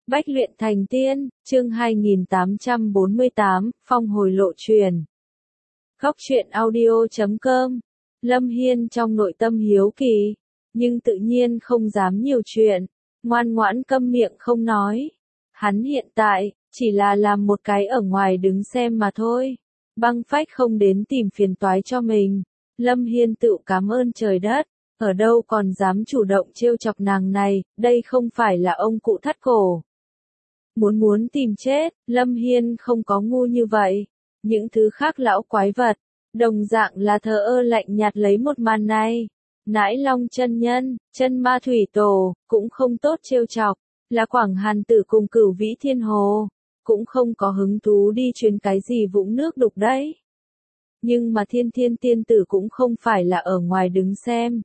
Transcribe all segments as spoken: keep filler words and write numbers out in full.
Bách luyện thành tiên, chương hai nghìn tám trăm bốn mươi tám, phong hồi lộ truyền. Góc truyện audio chấm com. Lâm Hiên trong nội tâm hiếu kỳ, nhưng tự nhiên không dám nhiều chuyện, ngoan ngoãn câm miệng không nói. Hắn hiện tại, chỉ là làm một cái ở ngoài đứng xem mà thôi. Băng Phách không đến tìm phiền toái cho mình. Lâm Hiên tự cảm ơn trời đất, ở đâu còn dám chủ động trêu chọc nàng này, đây không phải là ông cụ thắt cổ. Muốn muốn tìm chết, Lâm Hiên không có ngu như vậy. Những thứ khác lão quái vật, đồng dạng là thờ ơ lạnh nhạt lấy một màn này. Nãi Long chân nhân, chân ma thủy tổ, cũng không tốt trêu chọc, là Quảng Hàn Tử cùng Cửu Vĩ Thiên Hồ, cũng không có hứng thú đi truyền cái gì vũng nước đục đấy. Nhưng mà Thiên Thiên tiên tử cũng không phải là ở ngoài đứng xem.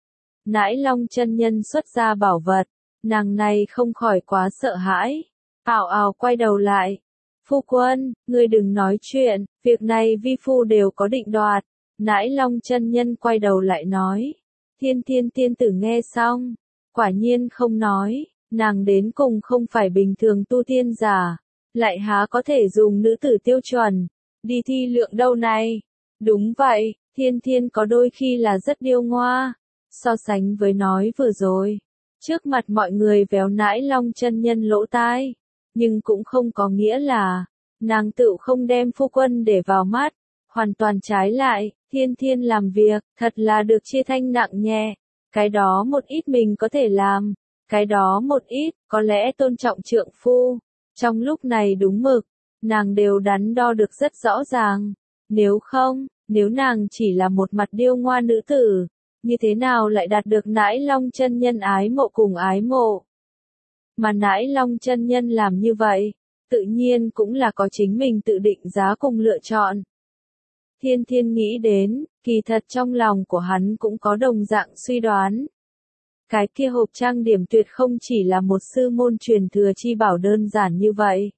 Nãi Long chân nhân xuất ra bảo vật, nàng này không khỏi quá sợ hãi. Ảo ảo quay đầu lại. Phu quân, ngươi đừng nói chuyện, việc này vi phu đều có định đoạt. Nãi Long chân nhân quay đầu lại nói. Thiên Thiên tiên tử nghe xong, quả nhiên không nói, nàng đến cùng không phải bình thường tu tiên giả, lại há có thể dùng nữ tử tiêu chuẩn, đi thi lượng đâu này. Đúng vậy, Thiên Thiên có đôi khi là rất điêu ngoa, so sánh với nói vừa rồi, trước mặt mọi người véo Nãi Long chân nhân lỗ tai. Nhưng cũng không có nghĩa là, nàng tự không đem phu quân để vào mắt, hoàn toàn trái lại, Thiên Thiên làm việc, thật là được chia thanh nặng nhẹ, cái đó một ít mình có thể làm, cái đó một ít, có lẽ tôn trọng trượng phu, trong lúc này đúng mực, nàng đều đắn đo được rất rõ ràng, nếu không, nếu nàng chỉ là một mặt điêu ngoa nữ tử, như thế nào lại đạt được Nãi Long chân nhân ái mộ cùng ái mộ. Mà Nãi Long chân nhân làm như vậy, tự nhiên cũng là có chính mình tự định giá cùng lựa chọn. Thiên Thiên nghĩ đến, kỳ thật trong lòng của hắn cũng có đồng dạng suy đoán. Cái kia hộp trang điểm tuyệt không chỉ là một sư môn truyền thừa chi bảo đơn giản như vậy.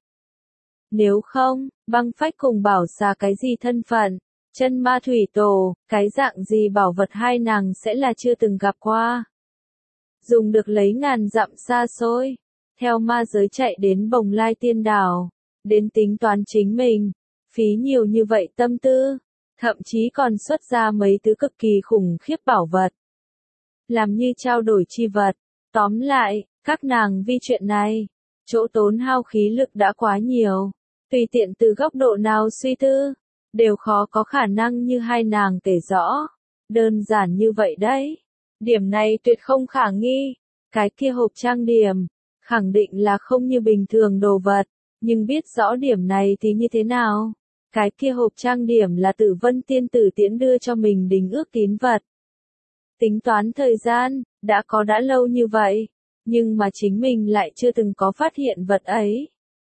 Nếu không, Băng Phách cùng Bảo Xà cái gì thân phận, chân ma thủy tổ, cái dạng gì bảo vật hai nàng sẽ là chưa từng gặp qua. Dùng được lấy ngàn dặm xa xôi, theo ma giới chạy đến Bồng Lai Tiên Đảo, đến tính toán chính mình, phí nhiều như vậy tâm tư, thậm chí còn xuất ra mấy thứ cực kỳ khủng khiếp bảo vật. Làm như trao đổi chi vật, tóm lại, các nàng vì chuyện này, chỗ tốn hao khí lực đã quá nhiều, tùy tiện từ góc độ nào suy tư, đều khó có khả năng như hai nàng kể rõ, đơn giản như vậy đấy. Điểm này tuyệt không khả nghi, cái kia hộp trang điểm, khẳng định là không như bình thường đồ vật, nhưng biết rõ điểm này thì như thế nào? Cái kia hộp trang điểm là Tử Vân tiên tử tiễn đưa cho mình đính ước tín vật. Tính toán thời gian, đã có đã lâu như vậy, nhưng mà chính mình lại chưa từng có phát hiện vật ấy.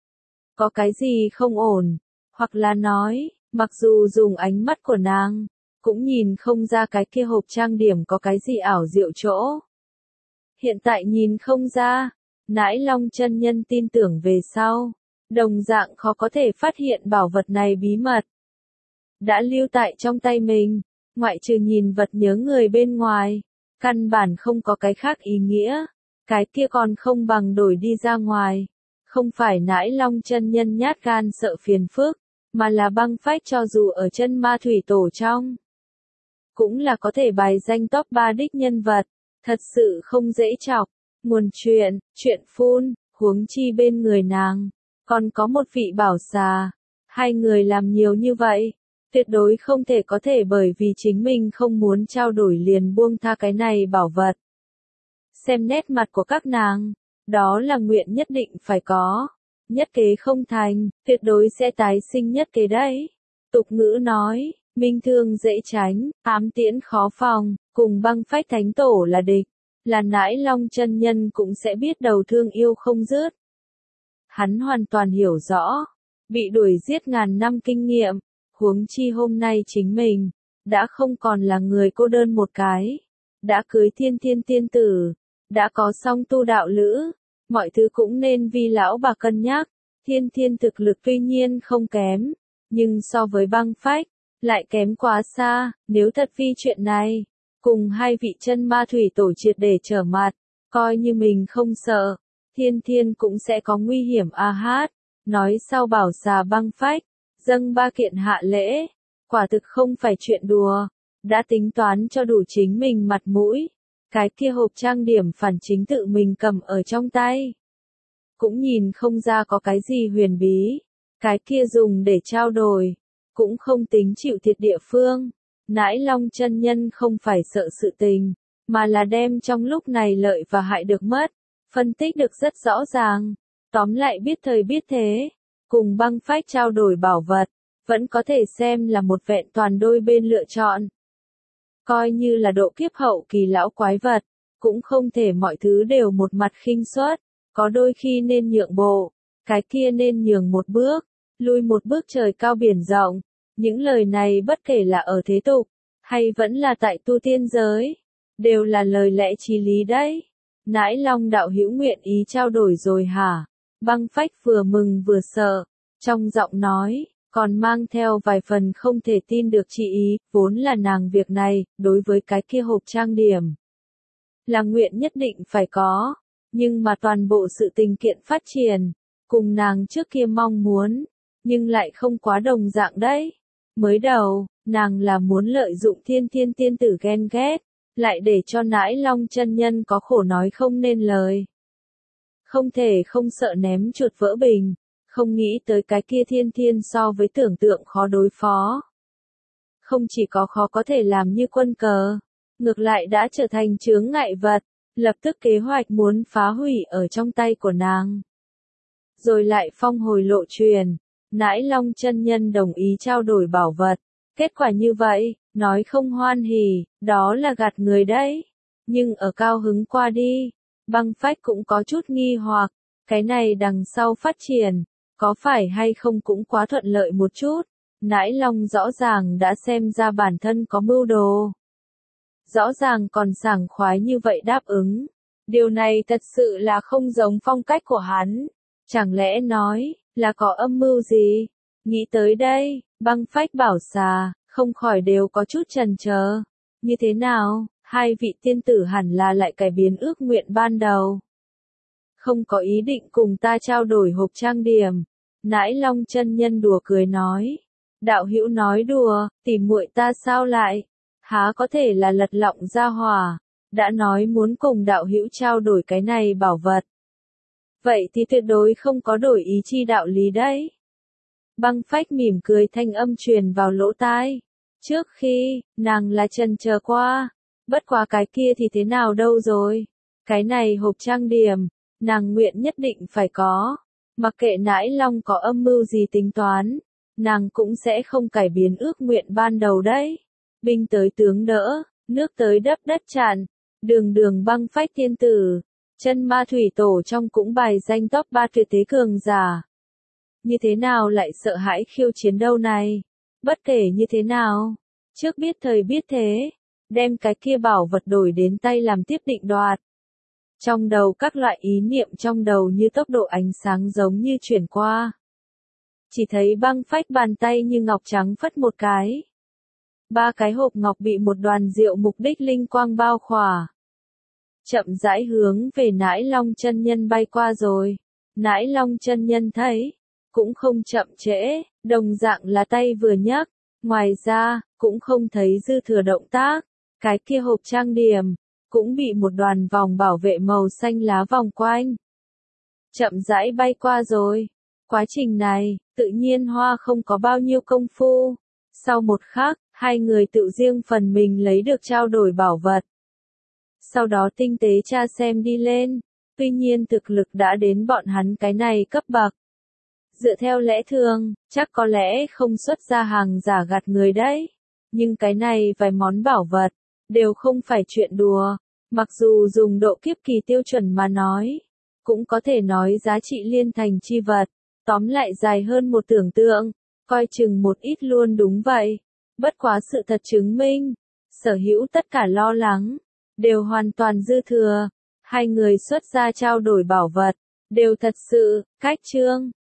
Có cái gì không ổn, hoặc là nói, mặc dù dùng ánh mắt của nàng, cũng nhìn không ra cái kia hộp trang điểm có cái gì ảo diệu chỗ. Hiện tại nhìn không ra, Nãi Long chân nhân tin tưởng về sau, đồng dạng khó có thể phát hiện bảo vật này bí mật. Đã lưu tại trong tay mình, ngoại trừ nhìn vật nhớ người bên ngoài, căn bản không có cái khác ý nghĩa, cái kia còn không bằng đổi đi ra ngoài. Không phải Nãi Long chân nhân nhát gan sợ phiền phức, mà là Băng Phách cho dù ở chân ma thủy tổ trong, cũng là có thể bài danh top ba đích nhân vật, thật sự không dễ chọc. Nguồn chuyện, chuyện phun, huống chi bên người nàng, còn có một vị Bảo Xà, hai người làm nhiều như vậy, tuyệt đối không thể có thể bởi vì chính mình không muốn trao đổi liền buông tha cái này bảo vật. Xem nét mặt của các nàng, đó là nguyện nhất định phải có, nhất kế không thành, tuyệt đối sẽ tái sinh nhất kế đấy. Tục ngữ nói, minh thương dễ tránh, ám tiễn khó phòng, cùng Băng Phách thánh tổ là địch, là Nãi Long chân nhân cũng sẽ biết đầu thương yêu không dứt. Hắn hoàn toàn hiểu rõ, bị đuổi giết ngàn năm kinh nghiệm, huống chi hôm nay chính mình, đã không còn là người cô đơn một cái, đã cưới Thiên Thiên tiên tử, đã có song tu đạo lữ, mọi thứ cũng nên vì lão bà cân nhắc. Thiên Thiên thực lực tuy nhiên không kém, nhưng so với Băng Phách, lại kém quá xa, nếu thật vì chuyện này, cùng hai vị chân ma thủy tổ triệt để trở mặt, coi như mình không sợ, Thiên Thiên cũng sẽ có nguy hiểm a hát, nói sau bảo xà băng phách, dâng ba kiện hạ lễ, quả thực không phải chuyện đùa, đã tính toán cho đủ chính mình mặt mũi, cái kia hộp trang điểm phản chính tự mình cầm ở trong tay. Cũng nhìn không ra có cái gì huyền bí, cái kia dùng để trao đổi, cũng không tính chịu thiệt địa phương. Nãi Long chân nhân không phải sợ sự tình, mà là đem trong lúc này lợi và hại được mất, phân tích được rất rõ ràng. Tóm lại biết thời biết thế, cùng băng phách trao đổi bảo vật, vẫn có thể xem là một vẹn toàn đôi bên lựa chọn. Coi như là độ kiếp hậu kỳ lão quái vật, cũng không thể mọi thứ đều một mặt khinh suất, có đôi khi nên nhượng bộ, cái kia nên nhường một bước, lui một bước trời cao biển rộng. Những lời này bất kể là ở thế tục, hay vẫn là tại tu tiên giới, đều là lời lẽ chí lý đấy. Nãi Long đạo hữu nguyện ý trao đổi rồi hả? Băng phách vừa mừng vừa sợ, trong giọng nói, còn mang theo vài phần không thể tin được chị ý, vốn là nàng việc này, đối với cái kia hộp trang điểm. Là nguyện nhất định phải có, nhưng mà toàn bộ sự tình kiện phát triển, cùng nàng trước kia mong muốn, nhưng lại không quá đồng dạng đấy. Mới đầu, nàng là muốn lợi dụng Thiên Thiên tiên tử ghen ghét, lại để cho Nãi Long chân nhân có khổ nói không nên lời. Không thể không sợ ném chuột vỡ bình, không nghĩ tới cái kia Thiên Thiên so với tưởng tượng khó đối phó. Không chỉ có khó có thể làm như quân cờ, ngược lại đã trở thành chướng ngại vật, lập tức kế hoạch muốn phá hủy ở trong tay của nàng. Rồi lại phong hồi lộ truyền. Nãi Long chân nhân đồng ý trao đổi bảo vật, kết quả như vậy, nói không hoan hỉ, đó là gạt người đấy. Nhưng ở cao hứng qua đi, băng phách cũng có chút nghi hoặc, cái này đằng sau phát triển, có phải hay không cũng quá thuận lợi một chút. Nãi Long rõ ràng đã xem ra bản thân có mưu đồ. Rõ ràng còn sảng khoái như vậy đáp ứng. Điều này thật sự là không giống phong cách của hắn. Chẳng lẽ nói, là có âm mưu gì? Nghĩ tới đây, băng phách bảo xà, không khỏi đều có chút chần chờ. Như thế nào, hai vị tiên tử hẳn là lại cải biến ước nguyện ban đầu. Không có ý định cùng ta trao đổi hộp trang điểm. Nãi Long chân nhân đùa cười nói. Đạo hữu nói đùa, tìm muội ta sao lại? Há có thể là lật lọng ra hỏa. Đã nói muốn cùng đạo hữu trao đổi cái này bảo vật. Vậy thì tuyệt đối không có đổi ý chi đạo lý đấy. Băng phách mỉm cười thanh âm truyền vào lỗ tai. Trước khi, nàng là chần chờ qua. Bất quá cái kia thì thế nào đâu rồi. Cái này hộp trang điểm, nàng nguyện nhất định phải có. Mặc kệ Nãi Long có âm mưu gì tính toán, nàng cũng sẽ không cải biến ước nguyện ban đầu đấy. Binh tới tướng đỡ, nước tới đắp đất tràn. Đường đường băng phách tiên tử. Chân ma thủy tổ trong cũng bài danh top ba tuyệt thế cường giả. Như thế nào lại sợ hãi khiêu chiến đâu này? Bất kể như thế nào, trước biết thời biết thế, đem cái kia bảo vật đổi đến tay làm tiếp định đoạt. Trong đầu các loại ý niệm trong đầu như tốc độ ánh sáng giống như chuyển qua. Chỉ thấy băng phách bàn tay như ngọc trắng phất một cái. Ba cái hộp ngọc bị một đoàn diệu mục đích linh quang bao khỏa. Chậm rãi hướng về Nãi Long chân nhân bay qua rồi. Nãi Long chân nhân thấy, cũng không chậm trễ, đồng dạng là tay vừa nhấc, ngoài ra, cũng không thấy dư thừa động tác, cái kia hộp trang điểm, cũng bị một đoàn vòng bảo vệ màu xanh lá vòng quanh. Chậm rãi bay qua rồi. Quá trình này, tự nhiên hoa không có bao nhiêu công phu. Sau một khắc, hai người tự riêng phần mình lấy được trao đổi bảo vật. Sau đó tinh tế tra xem đi lên, tuy nhiên thực lực đã đến bọn hắn cái này cấp bậc. Dựa theo lẽ thường, chắc có lẽ không xuất ra hàng giả gạt người đấy. Nhưng cái này vài món bảo vật, đều không phải chuyện đùa. Mặc dù dùng độ kiếp kỳ tiêu chuẩn mà nói, cũng có thể nói giá trị liên thành chi vật. Tóm lại dài hơn một tưởng tượng, coi chừng một ít luôn đúng vậy. Bất quá sự thật chứng minh, sở hữu tất cả lo lắng, đều hoàn toàn dư thừa. Hai người xuất ra trao đổi bảo vật, đều thật sự, cách chương.